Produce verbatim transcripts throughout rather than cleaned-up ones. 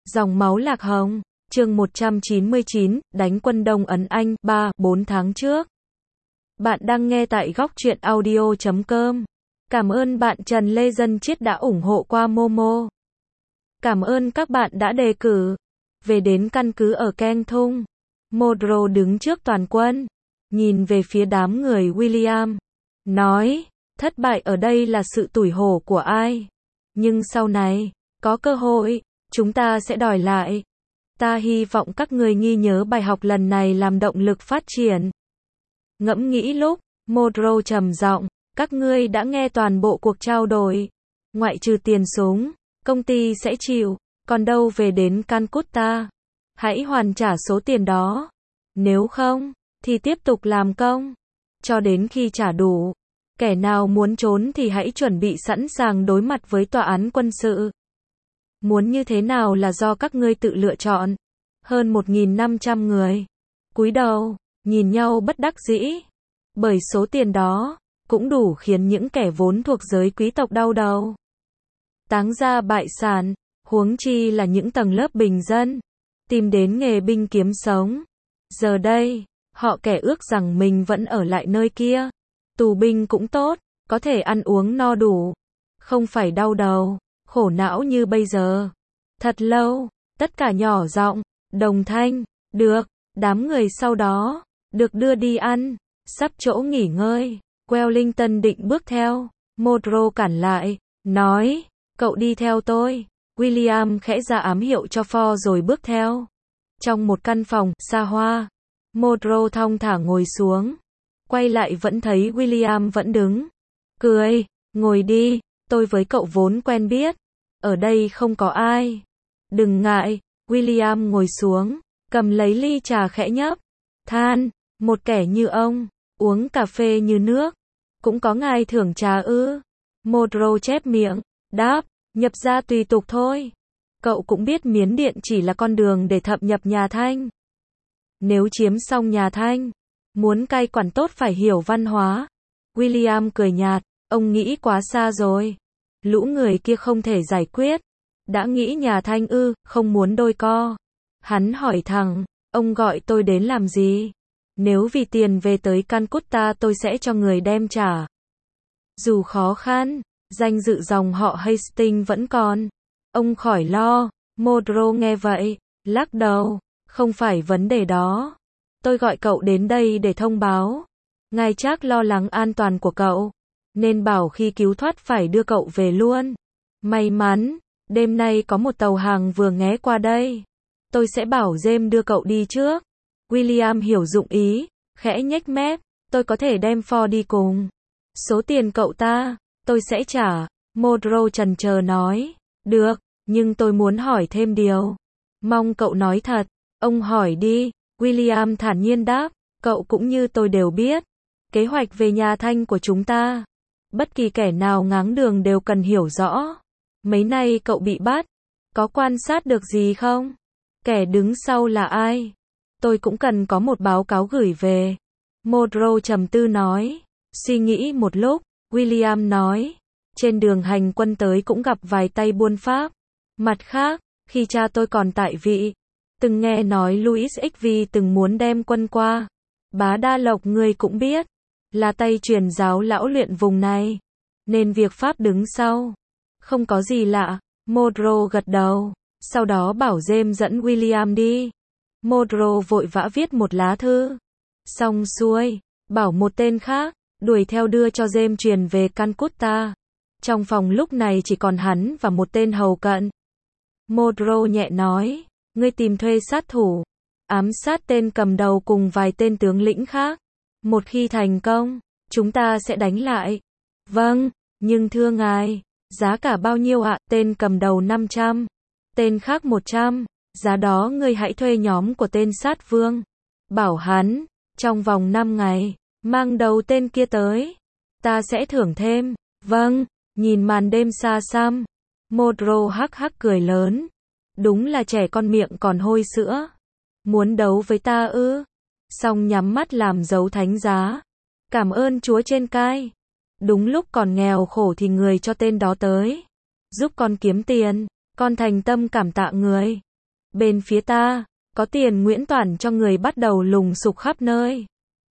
Dòng máu lạc hồng, chương một trăm chín mươi chín, đánh quân Đông Ấn Anh, ba, bốn tháng trước. Bạn đang nghe tại góc truyện audio chấm com. Cảm ơn bạn Trần Lê Dân Chiết đã ủng hộ qua Momo. Cảm ơn các bạn đã đề cử. Về đến căn cứ ở Keng Thung, Monroe đứng trước toàn quân, nhìn về phía đám người William, nói, thất bại ở đây là sự tủi hổ của ai. Nhưng sau này, có cơ hội, chúng ta sẽ đòi lại. Ta hy vọng các người ghi nhớ bài học lần này làm động lực phát triển. Ngẫm nghĩ lúc, Monroe trầm giọng, các ngươi đã nghe toàn bộ cuộc trao đổi. Ngoại trừ tiền súng, công ty sẽ chịu, còn đâu về đến Calcutta. Hãy hoàn trả số tiền đó. Nếu không, thì tiếp tục làm công. Cho đến khi trả đủ. Kẻ nào muốn trốn thì hãy chuẩn bị sẵn sàng đối mặt với tòa án quân sự. Muốn như thế nào là do các ngươi tự lựa chọn. Hơn một nghìn năm trăm người cúi đầu, nhìn nhau bất đắc dĩ. Bởi số tiền đó cũng đủ khiến những kẻ vốn thuộc giới quý tộc đau đầu. Táng ra bại sản, huống chi là những tầng lớp bình dân, tìm đến nghề binh kiếm sống. Giờ đây, họ kẻ ước rằng mình vẫn ở lại nơi kia. Tù binh cũng tốt, có thể ăn uống no đủ, không phải đau đầu, khổ não như bây giờ. Thật lâu, tất cả nhỏ giọng, đồng thanh, được, đám người sau đó, được đưa đi ăn, sắp chỗ nghỉ ngơi. Wellington định bước theo, Monroe cản lại, nói, cậu đi theo tôi. William khẽ ra ám hiệu cho Ford rồi bước theo. Trong một căn phòng, xa hoa, Monroe thong thả ngồi xuống. Quay lại vẫn thấy William vẫn đứng. Cười, ngồi đi, tôi với cậu vốn quen biết. Ở đây không có ai. Đừng ngại, William ngồi xuống, cầm lấy ly trà khẽ nhấp. Than, một kẻ như ông, uống cà phê như nước. Cũng có ngài thưởng trà ư? Monroe chép miệng, đáp, nhập ra tùy tục thôi. Cậu cũng biết Miến Điện chỉ là con đường để thâm nhập nhà Thanh. Nếu chiếm xong nhà Thanh, muốn cai quản tốt phải hiểu văn hóa. William cười nhạt, ông nghĩ quá xa rồi. Lũ người kia không thể giải quyết. Đã nghĩ nhà Thanh ư, không muốn đôi co. Hắn hỏi thẳng, ông gọi tôi đến làm gì? Nếu vì tiền về tới Calcutta tôi sẽ cho người đem trả. Dù khó khăn, danh dự dòng họ Hastings vẫn còn. Ông khỏi lo. Monroe nghe vậy, lắc đầu, không phải vấn đề đó. Tôi gọi cậu đến đây để thông báo. Ngài chắc lo lắng an toàn của cậu, nên bảo khi cứu thoát phải đưa cậu về luôn. May mắn, đêm nay có một tàu hàng vừa ghé qua đây. Tôi sẽ bảo James đưa cậu đi trước. William hiểu dụng ý, khẽ nhếch mép, tôi có thể đem Ford đi cùng. Số tiền cậu ta, tôi sẽ trả. Monroe chần chờ nói, được, nhưng tôi muốn hỏi thêm điều. Mong cậu nói thật. Ông hỏi đi. William thản nhiên đáp, cậu cũng như tôi đều biết. Kế hoạch về nhà Thanh của chúng ta. Bất kỳ kẻ nào ngáng đường đều cần hiểu rõ. Mấy nay cậu bị bắt. Có quan sát được gì không? Kẻ đứng sau là ai? Tôi cũng cần có một báo cáo gửi về. Monroe trầm tư nói. Suy nghĩ một lúc, William nói. Trên đường hành quân tới cũng gặp vài tay buôn Pháp. Mặt khác, khi cha tôi còn tại vị, từng nghe nói Louis ích vi từng muốn đem quân qua. Bá Đa Lộc ngươi cũng biết, là tay truyền giáo lão luyện vùng này. Nên việc Pháp đứng sau, không có gì lạ. Monroe gật đầu, sau đó bảo James dẫn William đi. Monroe vội vã viết một lá thư. Xong xuôi, bảo một tên khác, đuổi theo đưa cho James truyền về Calcutta. Trong phòng lúc này chỉ còn hắn và một tên hầu cận. Monroe nhẹ nói, ngươi tìm thuê sát thủ, ám sát tên cầm đầu cùng vài tên tướng lĩnh khác. Một khi thành công, chúng ta sẽ đánh lại. Vâng, nhưng thưa ngài, giá cả bao nhiêu ạ? Tên cầm đầu năm trăm, tên khác một trăm. Giá đó ngươi hãy thuê nhóm của tên sát vương. Bảo hắn, trong vòng năm ngày, mang đầu tên kia tới. Ta sẽ thưởng thêm. Vâng, nhìn màn đêm xa xăm. Monroe hắc hắc cười lớn. Đúng là trẻ con miệng còn hôi sữa. Muốn đấu với ta ư? Xong nhắm mắt làm dấu thánh giá. Cảm ơn Chúa trên cai. Đúng lúc còn nghèo khổ thì người cho tên đó tới. Giúp con kiếm tiền. Con thành tâm cảm tạ người. Bên phía ta, có tiền Nguyễn Toản cho người bắt đầu lùng sục khắp nơi.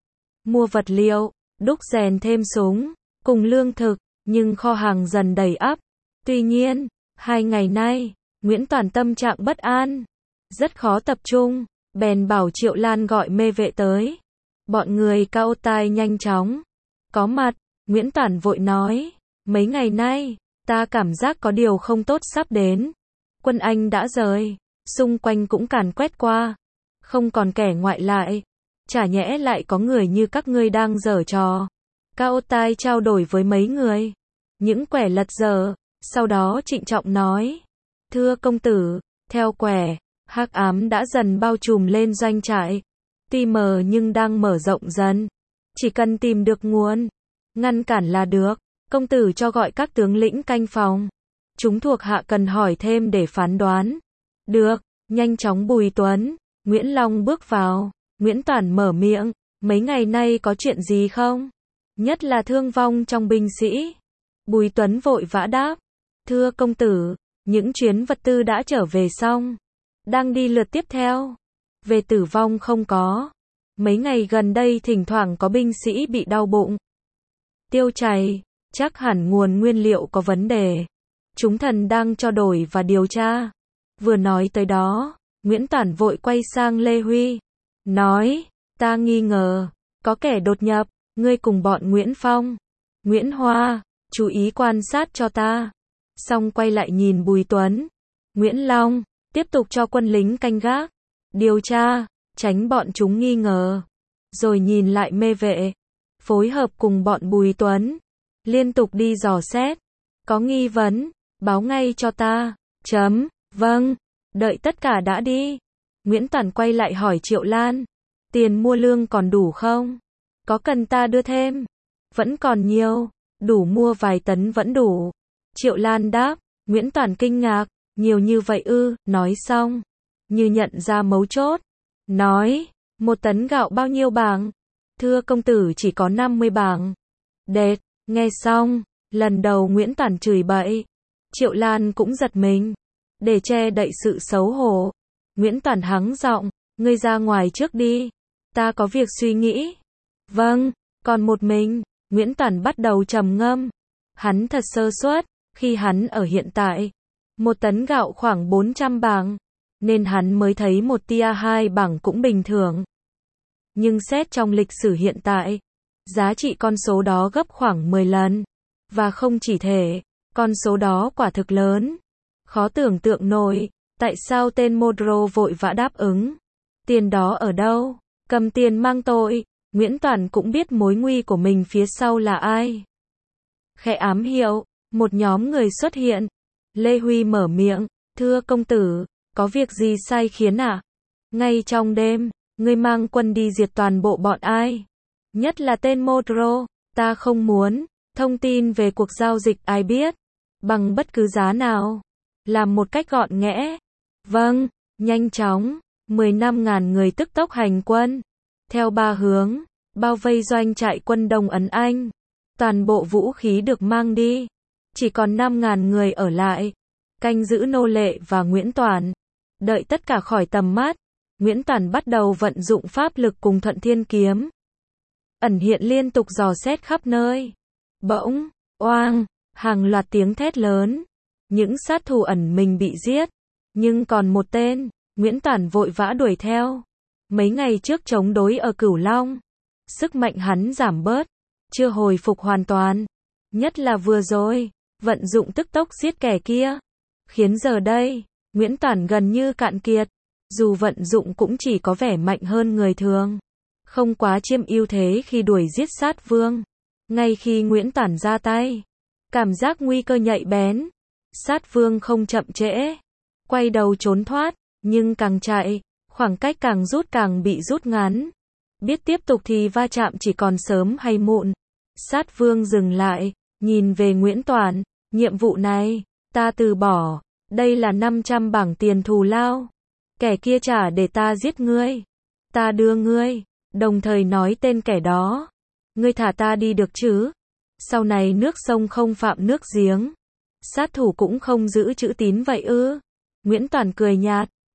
Mua vật liệu, đúc rèn thêm súng, cùng lương thực, nhưng kho hàng dần đầy ắp. Tuy nhiên, hai ngày nay, Nguyễn Toản tâm trạng bất an, rất khó tập trung, bèn bảo Triệu Lan gọi mê vệ tới. Bọn người cao tai nhanh chóng có mặt, Nguyễn Toản vội nói, mấy ngày nay, ta cảm giác có điều không tốt sắp đến. Quân Anh đã rời, xung quanh cũng càn quét qua, không còn kẻ ngoại lại. Chả nhẽ lại có người như các ngươi đang giở trò. Cao tai trao đổi với mấy người, những quẻ lật dở, sau đó trịnh trọng nói, thưa công tử, theo quẻ, hắc ám đã dần bao trùm lên doanh trại. Tuy mờ nhưng đang mở rộng dần. Chỉ cần tìm được nguồn, ngăn cản là được. Công tử cho gọi các tướng lĩnh canh phòng. Chúng thuộc hạ cần hỏi thêm để phán đoán. Được, nhanh chóng Bùi Tuấn, Nguyễn Long bước vào. Nguyễn Toản mở miệng, mấy ngày nay có chuyện gì không? Nhất là thương vong trong binh sĩ. Bùi Tuấn vội vã đáp, thưa công tử, những chuyến vật tư đã trở về xong, đang đi lượt tiếp theo. Về tử vong không có. Mấy ngày gần đây thỉnh thoảng có binh sĩ bị đau bụng, tiêu chảy, chắc hẳn nguồn nguyên liệu có vấn đề. Chúng thần đang trao đổi và điều tra. Vừa nói tới đó, Nguyễn Toản vội quay sang Lê Huy, nói, ta nghi ngờ, có kẻ đột nhập, ngươi cùng bọn Nguyễn Phong, Nguyễn Hoa, chú ý quan sát cho ta. Xong quay lại nhìn Bùi Tuấn, Nguyễn Long, tiếp tục cho quân lính canh gác, điều tra, tránh bọn chúng nghi ngờ. Rồi nhìn lại mê vệ, phối hợp cùng bọn Bùi Tuấn, liên tục đi dò xét. Có nghi vấn, báo ngay cho ta. Chấm, vâng, đợi tất cả đã đi. Nguyễn Toản quay lại hỏi Triệu Lan, tiền mua lương còn đủ không? Có cần ta đưa thêm? Vẫn còn nhiều, đủ mua vài tấn vẫn đủ. Triệu Lan đáp. Nguyễn Toản kinh ngạc, nhiều như vậy ư? Nói xong, như nhận ra mấu chốt, nói, một tấn gạo bao nhiêu bảng? Thưa công tử chỉ có năm mươi bảng. Đệt, nghe xong, lần đầu Nguyễn Toản chửi bậy. Triệu Lan cũng giật mình. Để che đậy sự xấu hổ, Nguyễn Toản hắng giọng, ngươi ra ngoài trước đi, ta có việc suy nghĩ. Vâng, còn một mình, Nguyễn Toản bắt đầu trầm ngâm. Hắn thật sơ suất, khi hắn ở hiện tại, một tấn gạo khoảng bốn trăm bảng, nên hắn mới thấy một tia hai bảng cũng bình thường. Nhưng xét trong lịch sử hiện tại, giá trị con số đó gấp khoảng mười lần. Và không chỉ thế, con số đó quả thực lớn. Khó tưởng tượng nổi, tại sao tên Modro vội vã đáp ứng. Tiền đó ở đâu? Cầm tiền mang tội. Nguyễn Toản cũng biết mối nguy của mình phía sau là ai. Khẽ ám hiệu, một nhóm người xuất hiện. Lê Huy mở miệng, thưa công tử, có việc gì sai khiến ạ? À? Ngay trong đêm, ngươi mang quân đi diệt toàn bộ bọn ai? Nhất là tên Modro, ta không muốn thông tin về cuộc giao dịch ai biết, bằng bất cứ giá nào. Làm một cách gọn ghẽ. Vâng, nhanh chóng, mười lăm ngàn người tức tốc hành quân. Theo ba hướng, bao vây doanh trại quân Đông Ấn Anh. Toàn bộ vũ khí được mang đi. Chỉ còn năm ngàn người ở lại. Canh giữ nô lệ và Nguyễn Toản. Đợi tất cả khỏi tầm mắt, Nguyễn Toản bắt đầu vận dụng pháp lực cùng Thuận Thiên Kiếm. Ẩn hiện liên tục dò xét khắp nơi. Bỗng, oang, hàng loạt tiếng thét lớn. Những sát thủ ẩn mình bị giết. Nhưng còn một tên, Nguyễn Toản vội vã đuổi theo. Mấy ngày trước chống đối ở Cửu Long, sức mạnh hắn giảm bớt, chưa hồi phục hoàn toàn. Nhất là vừa rồi, vận dụng tức tốc giết kẻ kia, khiến giờ đây, Nguyễn Toản gần như cạn kiệt. Dù vận dụng cũng chỉ có vẻ mạnh hơn người thường, không quá chiếm ưu thế khi đuổi giết sát vương. Ngay khi Nguyễn Toản ra tay, cảm giác nguy cơ nhạy bén, sát vương không chậm trễ, quay đầu trốn thoát, nhưng càng chạy, khoảng cách càng rút càng bị rút ngắn. Biết tiếp tục thì va chạm chỉ còn sớm hay muộn. Sát vương dừng lại, nhìn về Nguyễn Toản, nhiệm vụ này, ta từ bỏ, đây là năm trăm bảng tiền thù lao. Kẻ kia trả để ta giết ngươi. Ta đưa ngươi, đồng thời nói tên kẻ đó. Ngươi thả ta đi được chứ? Sau này nước sông không phạm nước giếng. Sát thủ cũng không giữ chữ tín vậy ư? Nguyễn Toản cười nhạt,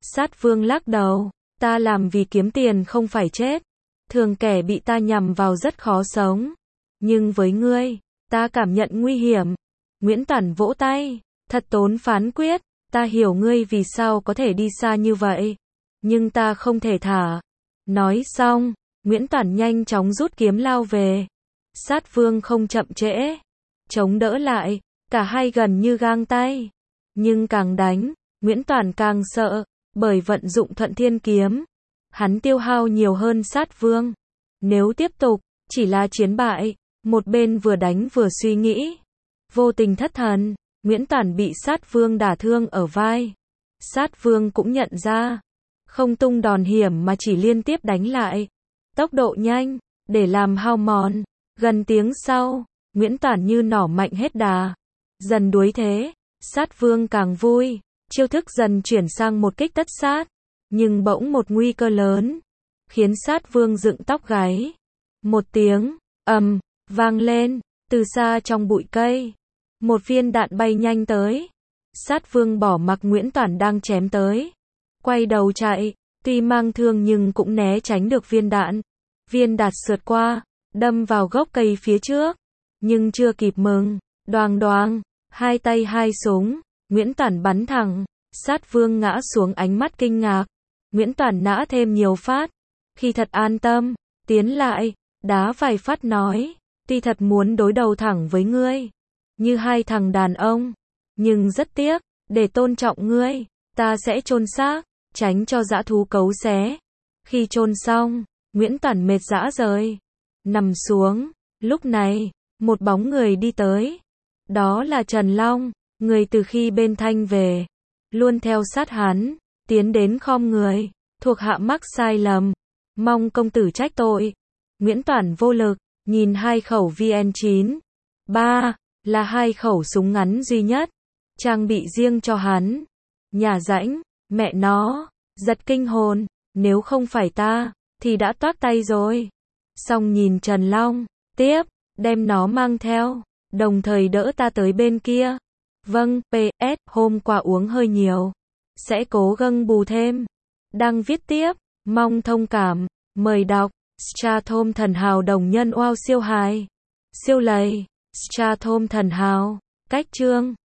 Sát Vương lắc đầu, ta làm vì kiếm tiền không phải chết. Thường kẻ bị ta nhằm vào rất khó sống. Nhưng với ngươi, ta cảm nhận nguy hiểm. Nguyễn Toản vỗ tay, thật tốn phán quyết, ta hiểu ngươi vì sao có thể đi xa như vậy. Nhưng ta không thể thả. Nói xong, Nguyễn Toản nhanh chóng rút kiếm lao về. Sát Vương không chậm trễ, chống đỡ lại, cả hai gần như gang tay. Nhưng càng đánh, Nguyễn Toản càng sợ, bởi vận dụng Thuận Thiên kiếm, hắn tiêu hao nhiều hơn Sát Vương. Nếu tiếp tục, chỉ là chiến bại. Một bên vừa đánh vừa suy nghĩ, vô tình thất thần, Nguyễn Toản bị Sát Vương đả thương ở vai. Sát Vương cũng nhận ra, không tung đòn hiểm mà chỉ liên tiếp đánh lại. Tốc độ nhanh, để làm hao mòn. Gần tiếng sau, Nguyễn Toản như nỏ mạnh hết đà. Dần đuối thế, Sát Vương càng vui, chiêu thức dần chuyển sang một kích tất sát. Nhưng bỗng một nguy cơ lớn, khiến Sát Vương dựng tóc gáy. Một tiếng, ầm, vang lên, từ xa trong bụi cây. Một viên đạn bay nhanh tới. Sát Vương bỏ mặc Nguyễn Toản đang chém tới. Quay đầu chạy, tuy mang thương nhưng cũng né tránh được viên đạn. Viên đạn sượt qua, đâm vào gốc cây phía trước. Nhưng chưa kịp mừng, đoàng đoàng, hai tay hai súng, Nguyễn Toản bắn thẳng. Sát Vương ngã xuống ánh mắt kinh ngạc. Nguyễn Toản nã thêm nhiều phát. Khi thật an tâm, tiến lại, đá vài phát nói, tuy thật muốn đối đầu thẳng với ngươi, như hai thằng đàn ông, nhưng rất tiếc, để tôn trọng ngươi, ta sẽ chôn xác, tránh cho dã thú cấu xé. Khi chôn xong, Nguyễn Toản mệt rã rời, nằm xuống. Lúc này, một bóng người đi tới. Đó là Trần Long, người từ khi bên Thanh về, luôn theo sát hắn, tiến đến khom người, thuộc hạ mắc sai lầm, mong công tử trách tội. Nguyễn Toản vô lực, nhìn hai khẩu V N chín ba, là hai khẩu súng ngắn duy nhất, trang bị riêng cho hắn. Nhà rãnh, mẹ nó, giật kinh hồn, nếu không phải ta, thì đã toác tay rồi. Xong nhìn Trần Long, tiếp, đem nó mang theo, đồng thời đỡ ta tới bên kia. Vâng, pê ét, hôm qua uống hơi nhiều, sẽ cố gắng bù thêm. Đang viết tiếp, mong thông cảm, mời đọc. Strathom thần hào đồng nhân oao siêu hài. Siêu lầy. Strathom thần hào. Cách chương